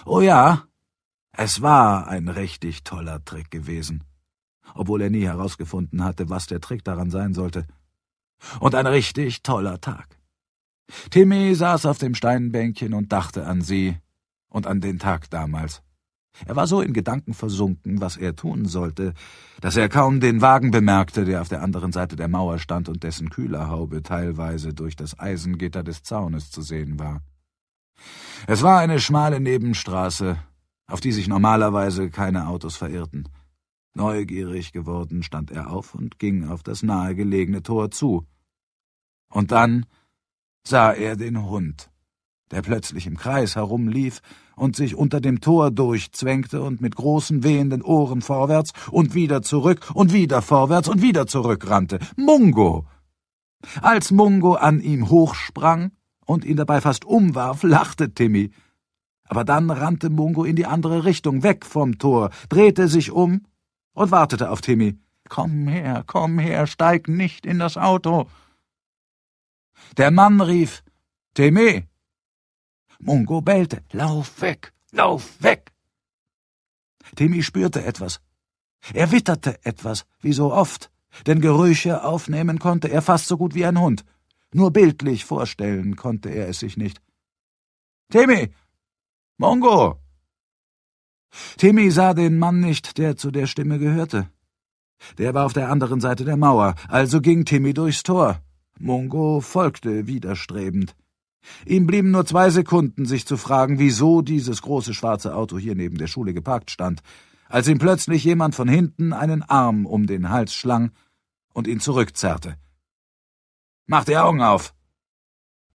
Oh ja, es war ein richtig toller Trick gewesen, obwohl er nie herausgefunden hatte, was der Trick daran sein sollte. Und ein richtig toller Tag. Timmy saß auf dem Steinbänkchen und dachte an sie und an den Tag damals. Er war so in Gedanken versunken, was er tun sollte, dass er kaum den Wagen bemerkte, der auf der anderen Seite der Mauer stand und dessen Kühlerhaube teilweise durch das Eisengitter des Zaunes zu sehen war. Es war eine schmale Nebenstraße, auf die sich normalerweise keine Autos verirrten. Neugierig geworden stand er auf und ging auf das nahegelegene Tor zu. Und dann sah er den Hund, der plötzlich im Kreis herumlief und sich unter dem Tor durchzwängte und mit großen wehenden Ohren vorwärts und wieder zurück und wieder vorwärts und wieder zurück rannte. Mungo! Als Mungo an ihm hochsprang und ihn dabei fast umwarf, lachte Timmy. Aber dann rannte Mungo in die andere Richtung, weg vom Tor, drehte sich um und wartete auf Timmy. Komm her, steig nicht in das Auto!« Der Mann rief, »Timmy!« Mungo bellte, »Lauf weg, lauf weg!« Timmy spürte etwas. Er witterte etwas, wie so oft, denn Gerüche aufnehmen konnte er fast so gut wie ein Hund. Nur bildlich vorstellen konnte er es sich nicht. »Timmy! Mungo!« Timmy sah den Mann nicht, der zu der Stimme gehörte. Der war auf der anderen Seite der Mauer, also ging Timmy durchs Tor. Mungo folgte widerstrebend. Ihm blieben nur 2 Sekunden, sich zu fragen, wieso dieses große schwarze Auto hier neben der Schule geparkt stand, als ihm plötzlich jemand von hinten einen Arm um den Hals schlang und ihn zurückzerrte. »Mach die Augen auf«,